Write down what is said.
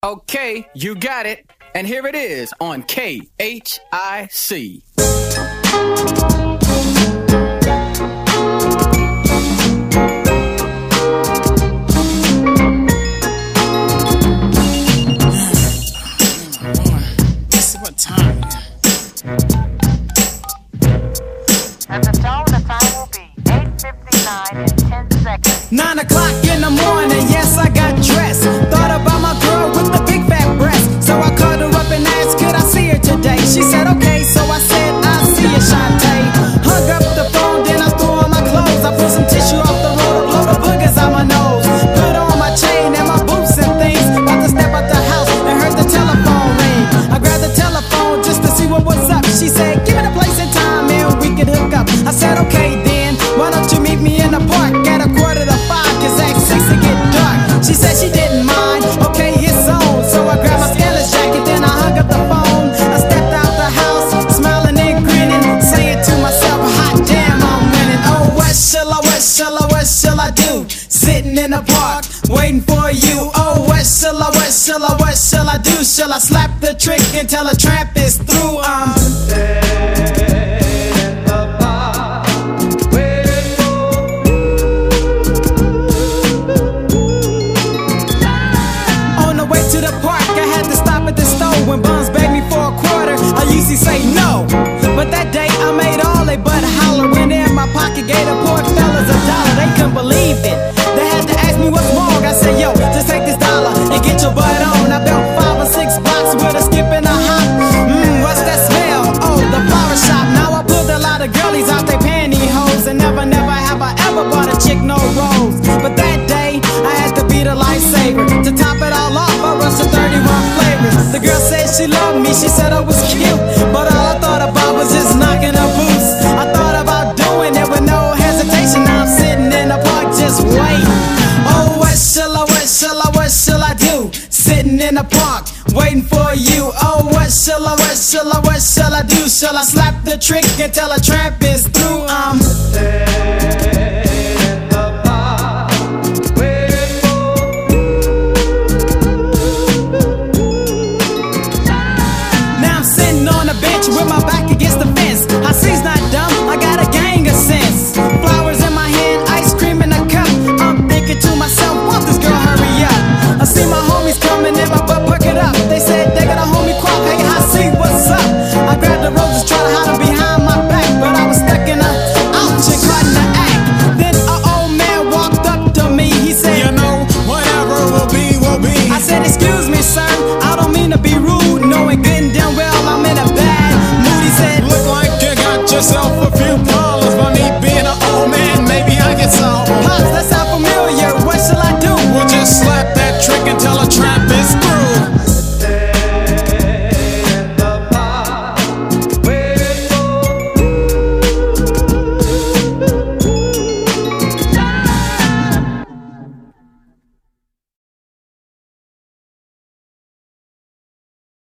Okay, you got it. And here it is on KHIC. What time? At the tone, the time will be 8:59 and 10 seconds. 9 o'clock in the morning, yes, I got dressed. Thought about my girl with the big fat breast. So I called her up and asked, could I see her today? She said, okay, so I said, I'll see you, Shantae. Hung up the phone, then I threw on my clothes. I put some tissue off the road to blow the boogers out my nose. Put on my chain and my boots and things. About to step out the house and heard the telephone ring. I grabbed the telephone just to see what was up. She said, give me the place and time and we can hook up. I said, okay then, why don't you meet me in the park at 4:45, cause at 6 it get dark. She said she didn't mind, okay, it's on. So I grabbed my Scandalous jacket, then I hung up the phone. I stepped out the house, smiling and grinning, saying to myself, hot damn, I'm winning. Oh, what shall I do? Sitting in the park, waiting for you. Oh, what shall I do? Shall I slap the trick until a tramp is through? On the way to the park, I had to stop at the store. When bums begged me for a quarter, I usually say no. But that day I made all they but holler. When in my pocket, gave the poor fellas $1. They couldn't believe it. They had to ask me what's wrong. I said, yo, just take this $1 and get your butt on. I built 5 or 6 blocks with a skip and a hop. What's that smell? Oh, the flower shop. Now I pulled a lot of girlies out they pantyhose. And never have I ever bought a chick no rose. But that day, I had to be the lifesaver. To top it all off, I rushed to 31 flavors. The girl said she loved me, she said I was cute. But all I thought about was just knocking her boots. I thought about doing it with no hesitation. Now I'm sitting in the park just waiting. Oh, what shall I do? Sitting in the park, waiting for you. Oh, what shall I do? Shall I slap the trick until a tramp is through? Now I'm sitting on a bench with my back against the fence. I see's not dumb, I got a gang of sense. Flowers in my hand, ice cream in a cup. I'm thinking to myself, won't this girl hurry up? I see my homies coming in, my butt perk it up. They said they got a homie quack, hey, I see what's up. I grabbed the roses, tried to hide them behind my back, but I was stuck in a ouch and caught in the act. Then an old man walked up to me, he said, You know, whatever will be, will be. I said, excuse me, sir, I don't mean to be rude, knowing good and damn well I'm in a bad mood. He said, Look like you got yourself